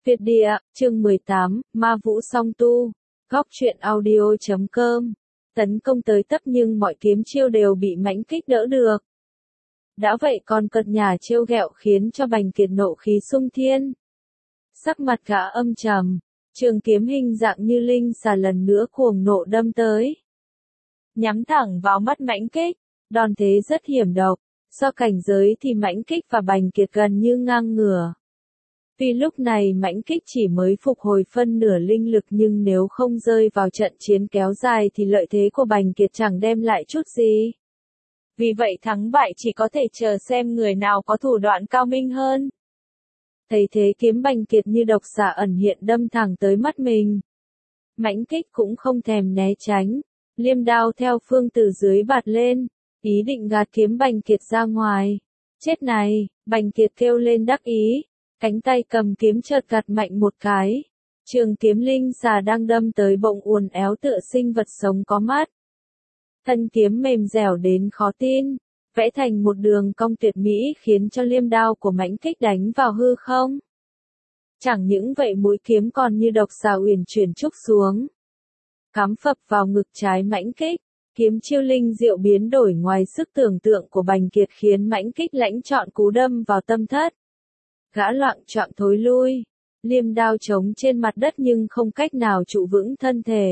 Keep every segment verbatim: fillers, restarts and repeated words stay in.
Việt địa, chương mười tám, Ma Vũ Song Tu, Góc truyện audio chấm com. Tấn công tới tấp nhưng mọi kiếm chiêu đều bị Mãnh Kích đỡ được. Đã vậy còn cợt nhả trêu ghẹo khiến cho Bành Kiệt nộ khí sung thiên. Sắc mặt gã âm trầm, trường kiếm hình dạng như linh xà lần nữa cuồng nộ đâm tới. Nhắm thẳng vào mắt Mãnh Kích, đòn thế rất hiểm độc, so cảnh giới thì Mãnh Kích và Bành Kiệt gần như ngang ngửa. Vì lúc này Mãnh Kích chỉ mới phục hồi phân nửa linh lực nhưng nếu không rơi vào trận chiến kéo dài thì lợi thế của Bành Kiệt chẳng đem lại chút gì. Vì vậy thắng bại chỉ có thể chờ xem người nào có thủ đoạn cao minh hơn. Thấy thế kiếm Bành Kiệt như độc xà ẩn hiện đâm thẳng tới mắt mình. Mãnh Kích cũng không thèm né tránh, liêm đao theo phương từ dưới bạt lên, ý định gạt kiếm Bành Kiệt ra ngoài. Chết này, Bành Kiệt kêu lên đắc ý. Cánh tay cầm kiếm chợt gạt mạnh một cái. Trường kiếm linh xà đang đâm tới bỗng uốn éo tựa sinh vật sống có mắt. Thân kiếm mềm dẻo đến khó tin, vẽ thành một đường cong tuyệt mỹ khiến cho liêm đao của Mãnh Kích đánh vào hư không. Chẳng những vậy mũi kiếm còn như độc xà uyển chuyển trúc xuống. Cắm phập vào ngực trái Mãnh Kích, kiếm chiêu linh diệu biến đổi ngoài sức tưởng tượng của Bành Kiệt khiến Mãnh Kích lãnh chọn cú đâm vào tâm thất. Gã loạng choạng thối lui, liêm đao trống trên mặt đất nhưng không cách nào trụ vững thân thể.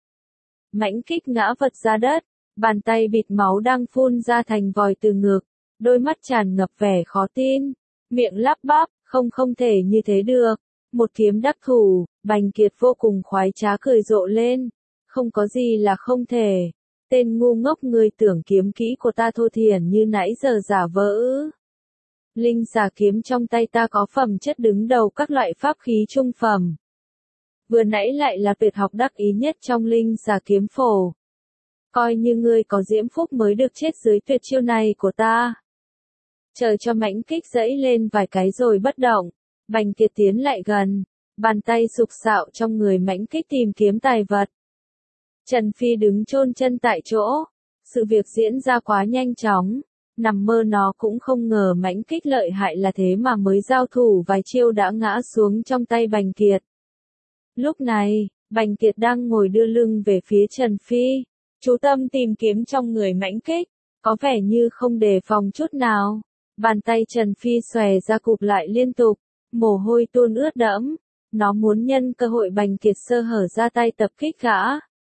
Mãnh Kích ngã vật ra đất, bàn tay bịt máu đang phun ra thành vòi từ ngực, đôi mắt tràn ngập vẻ khó tin, miệng lắp bắp, không không thể như thế được, một kiếm đắc thủ. Bành Kiệt vô cùng khoái trá cười rộ lên, không có gì là không thể, tên ngu ngốc người tưởng kiếm kỹ của ta thô thiển như nãy giờ giả vờ ư. Linh xà kiếm trong tay ta có phẩm chất đứng đầu các loại pháp khí trung phẩm. Vừa nãy lại là tuyệt học đắc ý nhất trong linh xà kiếm phổ. Coi như ngươi có diễm phúc mới được chết dưới tuyệt chiêu này của ta. Chờ cho Mãnh Kích dẫy lên vài cái rồi bất động, Bành Kiệt tiến lại gần, bàn tay sục sạo trong người Mãnh Kích tìm kiếm tài vật. Trần Phi đứng chôn chân tại chỗ, sự việc diễn ra quá nhanh chóng. Nằm mơ nó cũng không ngờ Mãnh Kích lợi hại là thế mà mới giao thủ vài chiêu đã ngã xuống trong tay Bành Kiệt. Lúc này, Bành Kiệt đang ngồi đưa lưng về phía Trần Phi, chú tâm tìm kiếm trong người Mãnh Kích, có vẻ như không đề phòng chút nào. Bàn tay Trần Phi xòe ra cụp lại liên tục, mồ hôi tuôn ướt đẫm, nó muốn nhân cơ hội Bành Kiệt sơ hở ra tay tập kích gã.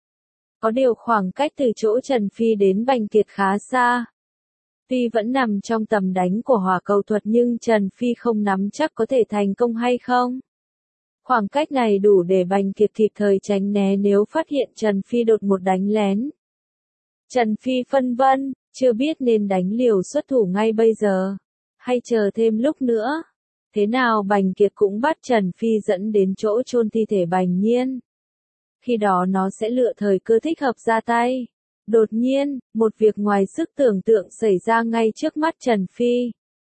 Có điều khoảng cách từ chỗ Trần Phi đến Bành Kiệt khá xa. Tuy vẫn nằm trong tầm đánh của hỏa cầu thuật nhưng Trần Phi không nắm chắc có thể thành công hay không. Khoảng cách này đủ để Bành Kiệt kịp thời tránh né nếu phát hiện Trần Phi đột một đánh lén. Trần Phi phân vân, chưa biết nên đánh liều xuất thủ ngay bây giờ, hay chờ thêm lúc nữa. Thế nào Bành Kiệt cũng bắt Trần Phi dẫn đến chỗ chôn thi thể Bành Nhiên. Khi đó nó sẽ lựa thời cơ thích hợp ra tay. Đột nhiên, một việc ngoài sức tưởng tượng xảy ra ngay trước mắt Trần Phi.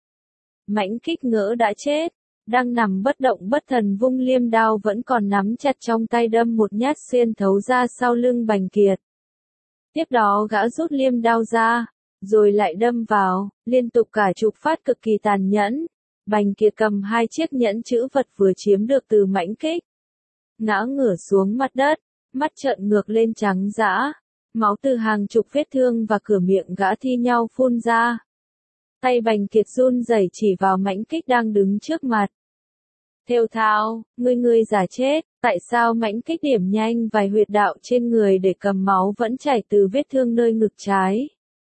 Mãnh Kích ngỡ đã chết, đang nằm bất động bất thần vung liêm đao vẫn còn nắm chặt trong tay đâm một nhát xuyên thấu ra sau lưng Bành Kiệt. Tiếp đó gã rút liêm đao ra, rồi lại đâm vào, liên tục cả chục phát cực kỳ tàn nhẫn. Bành Kiệt cầm hai chiếc nhẫn chữ vật vừa chiếm được từ Mãnh Kích. Ngã ngửa xuống mặt đất, mắt trợn ngược lên trắng dã. Máu từ hàng chục vết thương và cửa miệng gã thi nhau phun ra. Tay Bành Kiệt run rẩy chỉ vào Mãnh Kích đang đứng trước mặt. Thều thào, ngươi ngươi giả chết, tại sao Mãnh Kích điểm nhanh vài huyệt đạo trên người để cầm máu vẫn chảy từ vết thương nơi ngực trái.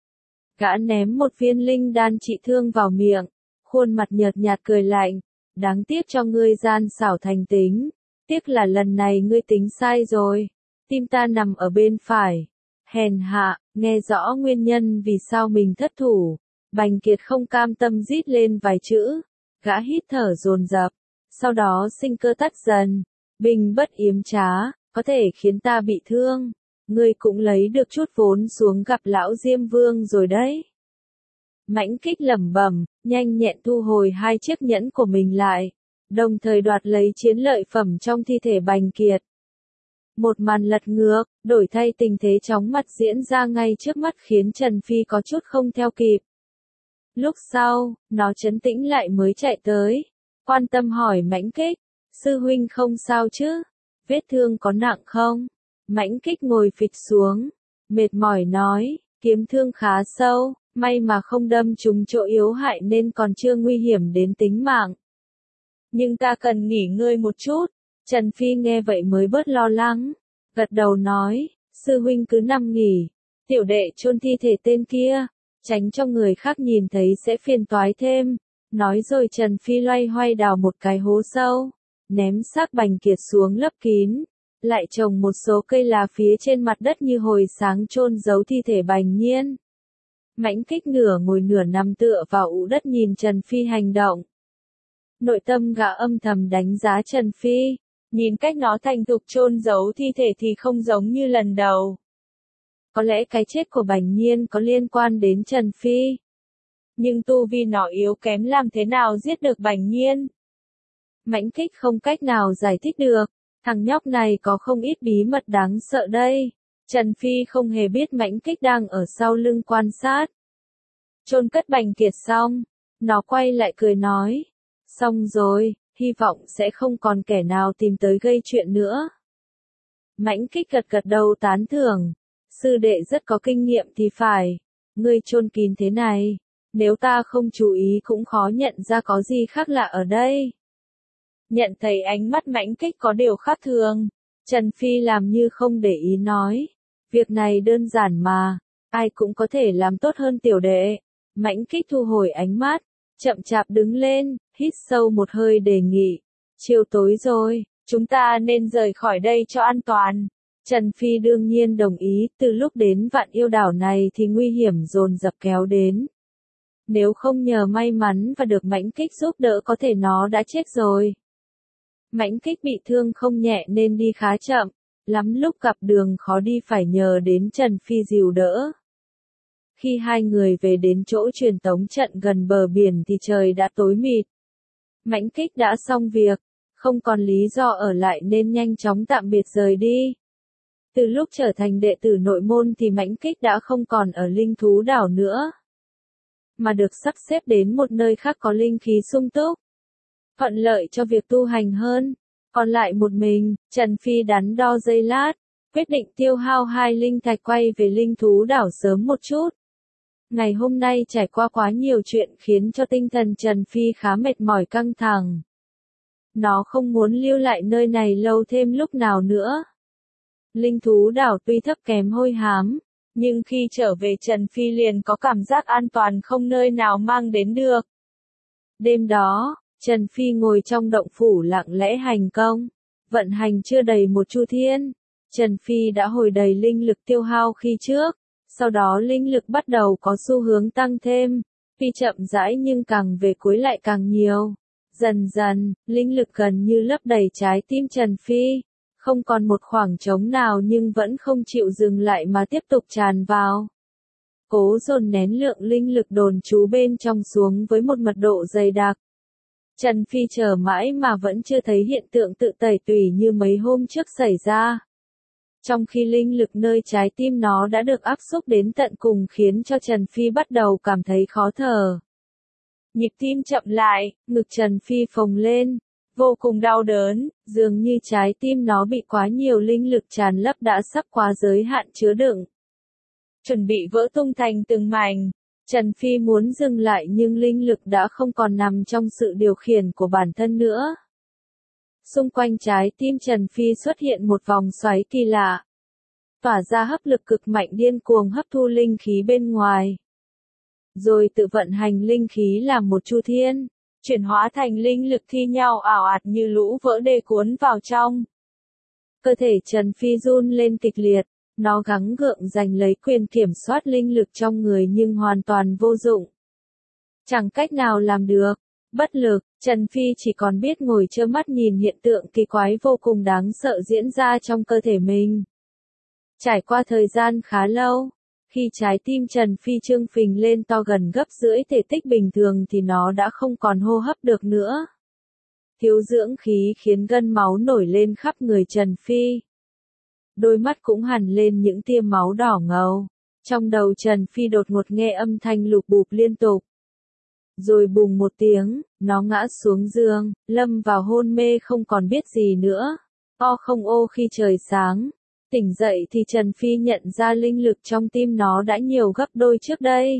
Gã ném một viên linh đan trị thương vào miệng, khuôn mặt nhợt nhạt cười lạnh, đáng tiếc cho ngươi gian xảo thành tính, tiếc là lần này ngươi tính sai rồi, tim ta nằm ở bên phải. Hèn hạ, nghe rõ nguyên nhân vì sao mình thất thủ, Bành Kiệt không cam tâm rít lên vài chữ, gã hít thở dồn dập, sau đó sinh cơ tắt dần, bình bất yếm trá, có thể khiến ta bị thương, ngươi cũng lấy được chút vốn xuống gặp lão Diêm Vương rồi đấy. Mãnh Kích lẩm bẩm, nhanh nhẹn thu hồi hai chiếc nhẫn của mình lại, đồng thời đoạt lấy chiến lợi phẩm trong thi thể Bành Kiệt. Một màn lật ngược, đổi thay tình thế chóng mặt diễn ra ngay trước mắt khiến Trần Phi có chút không theo kịp. Lúc sau, nó trấn tĩnh lại mới chạy tới, quan tâm hỏi Mãnh Kích, Sư huynh không sao chứ? Vết thương có nặng không? Mãnh Kích ngồi phịch xuống, mệt mỏi nói, kiếm thương khá sâu, may mà không đâm trúng chỗ yếu hại nên còn chưa nguy hiểm đến tính mạng. Nhưng ta cần nghỉ ngơi một chút. Trần Phi nghe vậy mới bớt lo lắng, gật đầu nói, sư huynh cứ nằm nghỉ, tiểu đệ chôn thi thể tên kia, tránh cho người khác nhìn thấy sẽ phiền toái thêm. Nói rồi Trần Phi loay hoay đào một cái hố sâu, ném xác Bành Kiệt xuống lấp kín, lại trồng một số cây lá phía trên mặt đất như hồi sáng chôn giấu thi thể Bành Nhiên. Mãnh Kích nửa ngồi nửa nằm tựa vào ụ đất nhìn Trần Phi hành động. Nội tâm gã âm thầm đánh giá Trần Phi, nhìn cách nó thành thục chôn giấu thi thể thì không giống như lần đầu. Có lẽ cái chết của Bành Nhiên có liên quan đến Trần Phi. Nhưng tu vi nó yếu kém làm thế nào giết được Bành Nhiên? Mãnh Kích không cách nào giải thích được, thằng nhóc này có không ít bí mật đáng sợ đây. Trần Phi không hề biết Mãnh Kích đang ở sau lưng quan sát. Chôn cất Bành Kiệt xong, nó quay lại cười nói, xong rồi, hy vọng sẽ không còn kẻ nào tìm tới gây chuyện nữa. Mãnh Kích gật gật đầu tán thưởng, sư đệ rất có kinh nghiệm thì phải, ngươi chôn kín thế này, nếu ta không chú ý cũng khó nhận ra có gì khác lạ ở đây. Nhận thấy ánh mắt Mãnh Kích có điều khác thường, Trần Phi làm như không để ý nói, việc này đơn giản mà, ai cũng có thể làm tốt hơn tiểu đệ. Mãnh Kích thu hồi ánh mắt, chậm chạp đứng lên, hít sâu một hơi đề nghị, chiều tối rồi, chúng ta nên rời khỏi đây cho an toàn. Trần Phi đương nhiên đồng ý, từ lúc đến Vạn Yêu Đảo này thì nguy hiểm dồn dập kéo đến. Nếu không nhờ may mắn và được Mãnh Kích giúp đỡ có thể nó đã chết rồi. Mãnh Kích bị thương không nhẹ nên đi khá chậm, lắm lúc gặp đường khó đi phải nhờ đến Trần Phi dìu đỡ. Khi hai người về đến chỗ truyền tống trận gần bờ biển thì trời đã tối mịt. Mãnh Kích đã xong việc, không còn lý do ở lại nên nhanh chóng tạm biệt rời đi. Từ lúc trở thành đệ tử nội môn thì Mãnh Kích đã không còn ở Linh Thú Đảo nữa, mà được sắp xếp đến một nơi khác có linh khí sung túc, thuận lợi cho việc tu hành hơn. Còn lại một mình, Trần Phi đắn đo giây lát, quyết định tiêu hao hai linh thạch quay về Linh Thú Đảo sớm một chút. Ngày hôm nay trải qua quá nhiều chuyện khiến cho tinh thần Trần Phi khá mệt mỏi căng thẳng. Nó không muốn lưu lại nơi này lâu thêm lúc nào nữa. Linh Thú Đảo tuy thấp kém hôi hám, nhưng khi trở về Trần Phi liền có cảm giác an toàn không nơi nào mang đến được. Đêm đó, Trần Phi ngồi trong động phủ lặng lẽ hành công, vận hành chưa đầy một chu thiên. Trần Phi đã hồi đầy linh lực tiêu hao khi trước, sau đó linh lực bắt đầu có xu hướng tăng thêm, phi chậm rãi nhưng càng về cuối lại càng nhiều. Dần dần, linh lực gần như lấp đầy trái tim Trần Phi, không còn một khoảng trống nào nhưng vẫn không chịu dừng lại mà tiếp tục tràn vào. Cố dồn nén lượng linh lực đồn trú bên trong xuống với một mật độ dày đặc. Trần Phi chờ mãi mà vẫn chưa thấy hiện tượng tự tẩy tủy như mấy hôm trước xảy ra. Trong khi linh lực nơi trái tim nó đã được áp xúc đến tận cùng khiến cho Trần Phi bắt đầu cảm thấy khó thở. Nhịp tim chậm lại, ngực Trần Phi phồng lên, vô cùng đau đớn, dường như trái tim nó bị quá nhiều linh lực tràn lấp đã sắp quá giới hạn chứa đựng. Chuẩn bị vỡ tung thành từng mảnh, Trần Phi muốn dừng lại nhưng linh lực đã không còn nằm trong sự điều khiển của bản thân nữa. Xung quanh trái tim Trần Phi xuất hiện một vòng xoáy kỳ lạ, tỏa ra hấp lực cực mạnh điên cuồng hấp thu linh khí bên ngoài. Rồi tự vận hành linh khí làm một chu thiên, chuyển hóa thành linh lực thi nhau ảo ạt như lũ vỡ đê cuốn vào trong. Cơ thể Trần Phi run lên kịch liệt, nó gắng gượng giành lấy quyền kiểm soát linh lực trong người nhưng hoàn toàn vô dụng. Chẳng cách nào làm được, bất lực, Trần Phi chỉ còn biết ngồi trơ mắt nhìn hiện tượng kỳ quái vô cùng đáng sợ diễn ra trong cơ thể mình. Trải qua thời gian khá lâu, khi trái tim Trần Phi trương phình lên to gần gấp rưỡi thể tích bình thường thì nó đã không còn hô hấp được nữa. Thiếu dưỡng khí khiến gân máu nổi lên khắp người Trần Phi. Đôi mắt cũng hằn lên những tia máu đỏ ngầu. Trong đầu Trần Phi đột ngột nghe âm thanh lục bụp liên tục. rồi bùng một tiếng, nó ngã xuống giường, lâm vào hôn mê không còn biết gì nữa. O không ô khi trời sáng, tỉnh dậy thì Trần Phi nhận ra linh lực trong tim nó đã nhiều gấp đôi trước đây.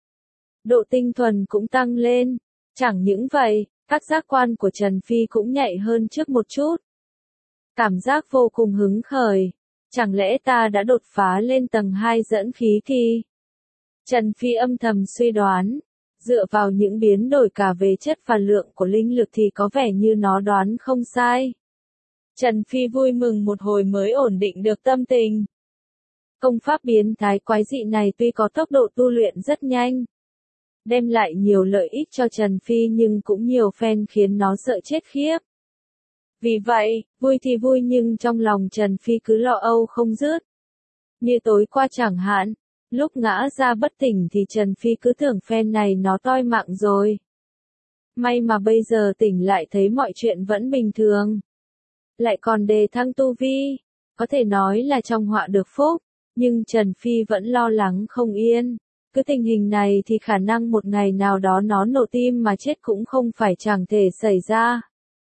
Độ tinh thuần cũng tăng lên. Chẳng những vậy, các giác quan của Trần Phi cũng nhạy hơn trước một chút. Cảm giác vô cùng hứng khởi. Chẳng lẽ ta đã đột phá lên tầng hai dẫn khí kỳ? Trần Phi âm thầm suy đoán. Dựa vào những biến đổi cả về chất và lượng của linh lực thì có vẻ như nó đoán không sai. Trần Phi vui mừng một hồi mới ổn định được tâm tình. Công pháp biến thái quái dị này tuy có tốc độ tu luyện rất nhanh, đem lại nhiều lợi ích cho Trần Phi nhưng cũng nhiều phen khiến nó sợ chết khiếp. Vì vậy, vui thì vui nhưng trong lòng Trần Phi cứ lo âu không dứt. Như tối qua chẳng hạn, lúc ngã ra bất tỉnh thì Trần Phi cứ tưởng phen này nó toi mạng rồi. May mà bây giờ tỉnh lại thấy mọi chuyện vẫn bình thường. Lại còn đề thăng tu vi, có thể nói là trong họa được phúc, nhưng Trần Phi vẫn lo lắng không yên. Cứ tình hình này thì khả năng một ngày nào đó nó nổ tim mà chết cũng không phải chẳng thể xảy ra.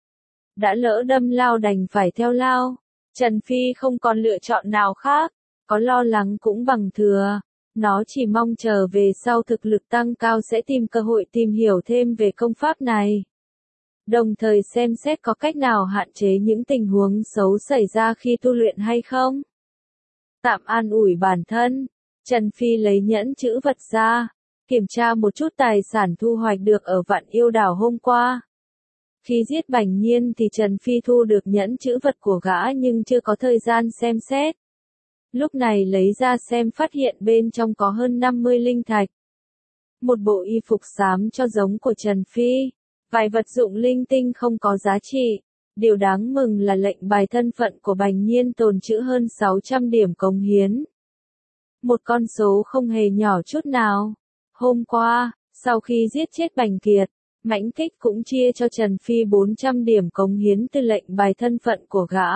Đã lỡ đâm lao đành phải theo lao, Trần Phi không còn lựa chọn nào khác, có lo lắng cũng bằng thừa. Nó chỉ mong chờ về sau thực lực tăng cao sẽ tìm cơ hội tìm hiểu thêm về công pháp này. Đồng thời xem xét có cách nào hạn chế những tình huống xấu xảy ra khi tu luyện hay không. Tạm an ủi bản thân, Trần Phi lấy nhẫn chữ vật ra, kiểm tra một chút tài sản thu hoạch được ở Vạn Yêu Đảo hôm qua. Khi giết Bành Nhiên thì Trần Phi thu được nhẫn chữ vật của gã nhưng chưa có thời gian xem xét. Lúc này lấy ra xem phát hiện bên trong có hơn năm mươi linh thạch. Một bộ y phục xám cho giống của Trần Phi, vài vật dụng linh tinh không có giá trị. Điều đáng mừng là lệnh bài thân phận của Bành Nhiên tồn trữ hơn sáu trăm điểm cống hiến. Một con số không hề nhỏ chút nào. Hôm qua, sau khi giết chết Bành Kiệt, Mãnh Kích cũng chia cho Trần Phi bốn trăm điểm cống hiến từ lệnh bài thân phận của gã.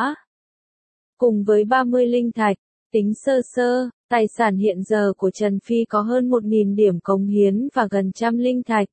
Cùng với ba mươi linh thạch, tính sơ sơ, tài sản hiện giờ của Trần Phi có hơn một nghìn điểm cống hiến và gần trăm linh thạch.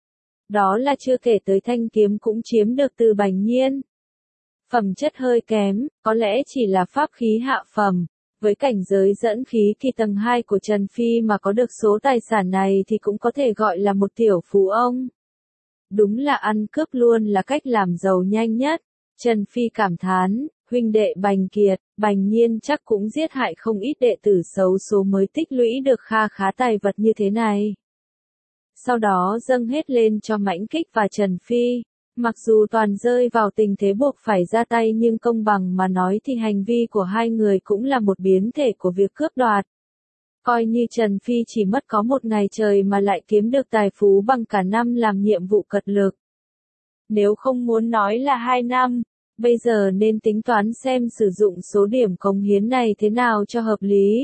Đó là chưa kể tới thanh kiếm cũng chiếm được từ Bành Nhiên. Phẩm chất hơi kém, có lẽ chỉ là pháp khí hạ phẩm. Với cảnh giới dẫn khí kỳ tầng hai của Trần Phi mà có được số tài sản này thì cũng có thể gọi là một tiểu phú ông. Đúng là ăn cướp luôn là cách làm giàu nhanh nhất. Trần Phi cảm thán, huynh đệ Bành Kiệt, Bành Nhiên chắc cũng giết hại không ít đệ tử xấu số mới tích lũy được kha khá tài vật như thế này. Sau đó dâng hết lên cho Mãnh Kích và Trần Phi. Mặc dù toàn rơi vào tình thế buộc phải ra tay nhưng công bằng mà nói thì hành vi của hai người cũng là một biến thể của việc cướp đoạt. Coi như Trần Phi chỉ mất có một ngày trời mà lại kiếm được tài phú bằng cả năm làm nhiệm vụ cật lực. Nếu không muốn nói là hai năm, bây giờ nên tính toán xem sử dụng số điểm cống hiến này thế nào cho hợp lý.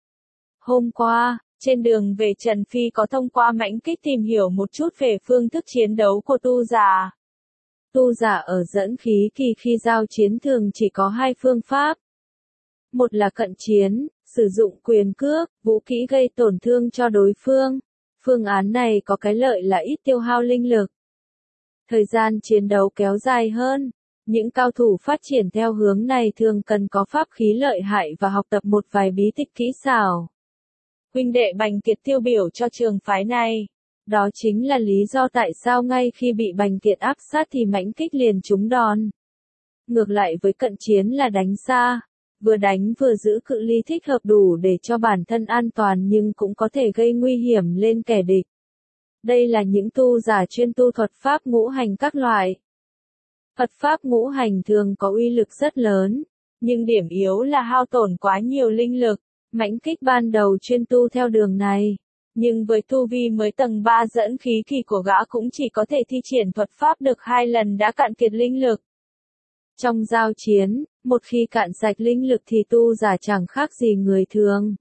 Hôm qua, trên đường về Trần Phi có thông qua Mãnh Kích tìm hiểu một chút về phương thức chiến đấu của tu giả. Tu giả ở dẫn khí kỳ khi giao chiến thường chỉ có hai phương pháp. Một là cận chiến, sử dụng quyền cước, vũ kỹ gây tổn thương cho đối phương. Phương án này có cái lợi là ít tiêu hao linh lực. Thời gian chiến đấu kéo dài hơn. Những cao thủ phát triển theo hướng này thường cần có pháp khí lợi hại và học tập một vài bí tịch kỹ xảo. Huynh đệ Bành Kiệt tiêu biểu cho trường phái này. Đó chính là lý do tại sao ngay khi bị Bành Kiệt áp sát thì Mãnh Kích liền trúng đòn. Ngược lại với cận chiến là đánh xa, vừa đánh vừa giữ cự ly thích hợp đủ để cho bản thân an toàn nhưng cũng có thể gây nguy hiểm lên kẻ địch. Đây là những tu giả chuyên tu thuật pháp ngũ hành các loại. Thuật pháp ngũ hành thường có uy lực rất lớn, nhưng điểm yếu là hao tổn quá nhiều linh lực. Mãnh Kích ban đầu chuyên tu theo đường này. Nhưng với tu vi mới tầng ba dẫn khí kỳ của gã cũng chỉ có thể thi triển thuật pháp được hai lần đã cạn kiệt linh lực. Trong giao chiến, một khi cạn sạch linh lực thì tu giả chẳng khác gì người thường.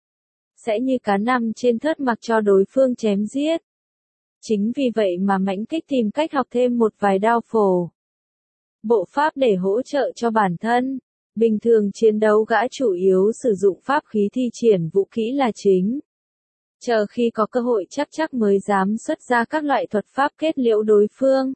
Sẽ như cá nằm trên thớt mặc cho đối phương chém giết. Chính vì vậy mà Mãnh Kích tìm cách học thêm một vài đao phổ. Bộ pháp để hỗ trợ cho bản thân. Bình thường chiến đấu gã chủ yếu sử dụng pháp khí thi triển vũ kỹ là chính. chờ khi có cơ hội chắc chắc mới dám xuất ra các loại thuật pháp kết liễu đối phương.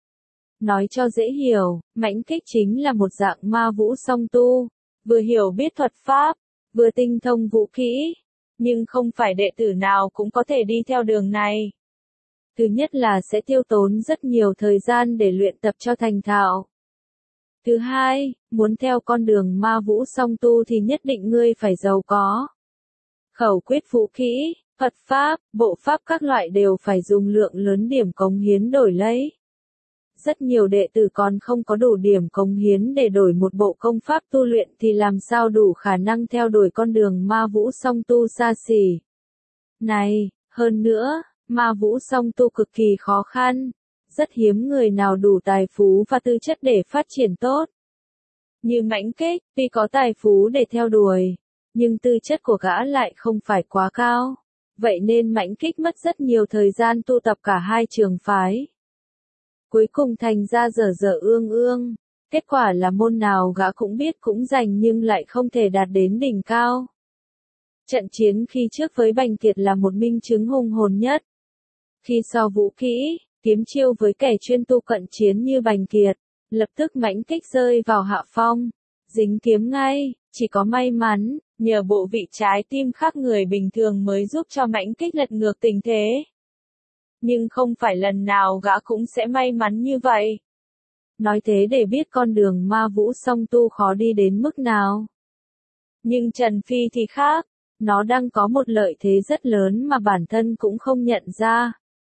Nói cho dễ hiểu, Mãnh Kích chính là một dạng ma vũ song tu, vừa hiểu biết thuật pháp, vừa tinh thông vũ kỹ, nhưng không phải đệ tử nào cũng có thể đi theo đường này. Thứ nhất là sẽ tiêu tốn rất nhiều thời gian để luyện tập cho thành thạo. Thứ hai, muốn theo con đường ma vũ song tu thì nhất định ngươi phải giàu có. Khẩu quyết vũ kỹ, thuật pháp, bộ pháp các loại đều phải dùng lượng lớn điểm cống hiến đổi lấy. Rất nhiều đệ tử còn không có đủ điểm cống hiến để đổi một bộ công pháp tu luyện thì làm sao đủ khả năng theo đuổi con đường ma vũ song tu xa xỉ. Này, hơn nữa, ma vũ song tu cực kỳ khó khăn, rất hiếm người nào đủ tài phú và tư chất để phát triển tốt. Như Mãnh Kích, tuy có tài phú để theo đuổi, nhưng tư chất của gã lại không phải quá cao. Vậy nên Mãnh Kích mất rất nhiều thời gian tu tập cả hai trường phái. Cuối cùng thành ra dở dở ương ương, kết quả là môn nào gã cũng biết cũng giành nhưng lại không thể đạt đến đỉnh cao. Trận chiến khi trước với Bành Kiệt là một minh chứng hùng hồn nhất. Khi so vũ kỹ, kiếm chiêu với kẻ chuyên tu cận chiến như Bành Kiệt, lập tức Mãnh Kích rơi vào hạ phong, dính kiếm ngay, chỉ có may mắn, nhờ bộ vị trái tim khác người bình thường mới giúp cho Mãnh Kích lật ngược tình thế. Nhưng không phải lần nào gã cũng sẽ may mắn như vậy. Nói thế để biết con đường ma vũ song tu khó đi đến mức nào. Nhưng Trần Phi thì khác, nó đang có một lợi thế rất lớn mà bản thân cũng không nhận ra.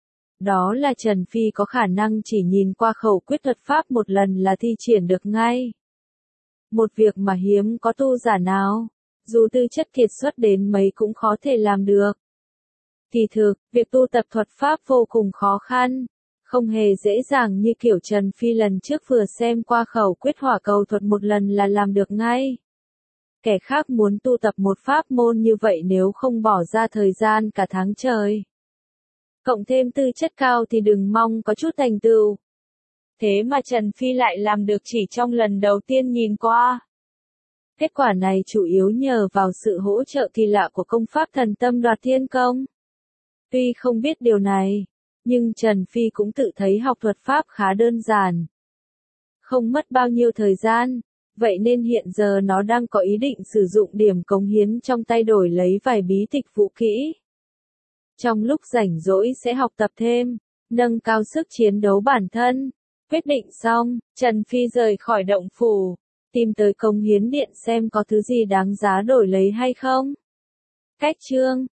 Đó là Trần Phi có khả năng chỉ nhìn qua khẩu quyết thuật pháp một lần là thi triển được ngay. Một việc mà hiếm có tu giả nào, dù tư chất kiệt xuất đến mấy cũng khó thể làm được. Kỳ thực, việc tu tập thuật pháp vô cùng khó khăn, không hề dễ dàng như kiểu Trần Phi lần trước vừa xem qua khẩu quyết hỏa cầu thuật một lần là làm được ngay. Kẻ khác muốn tu tập một pháp môn như vậy nếu không bỏ ra thời gian cả tháng trời. Cộng thêm tư chất cao thì đừng mong có chút thành tựu. Thế mà Trần Phi lại làm được chỉ trong lần đầu tiên nhìn qua. Kết quả này chủ yếu nhờ vào sự hỗ trợ kỳ lạ của công pháp thần tâm đoạt thiên công. Tuy không biết điều này, nhưng Trần Phi cũng tự thấy học thuật pháp khá đơn giản. Không mất bao nhiêu thời gian, vậy nên hiện giờ nó đang có ý định sử dụng điểm cống hiến trong tay đổi lấy vài bí tịch vũ kỹ. Trong lúc rảnh rỗi sẽ học tập thêm, nâng cao sức chiến đấu bản thân. Quyết định xong, Trần Phi rời khỏi động phủ, tìm tới cống hiến điện xem có thứ gì đáng giá đổi lấy hay không. Cách chương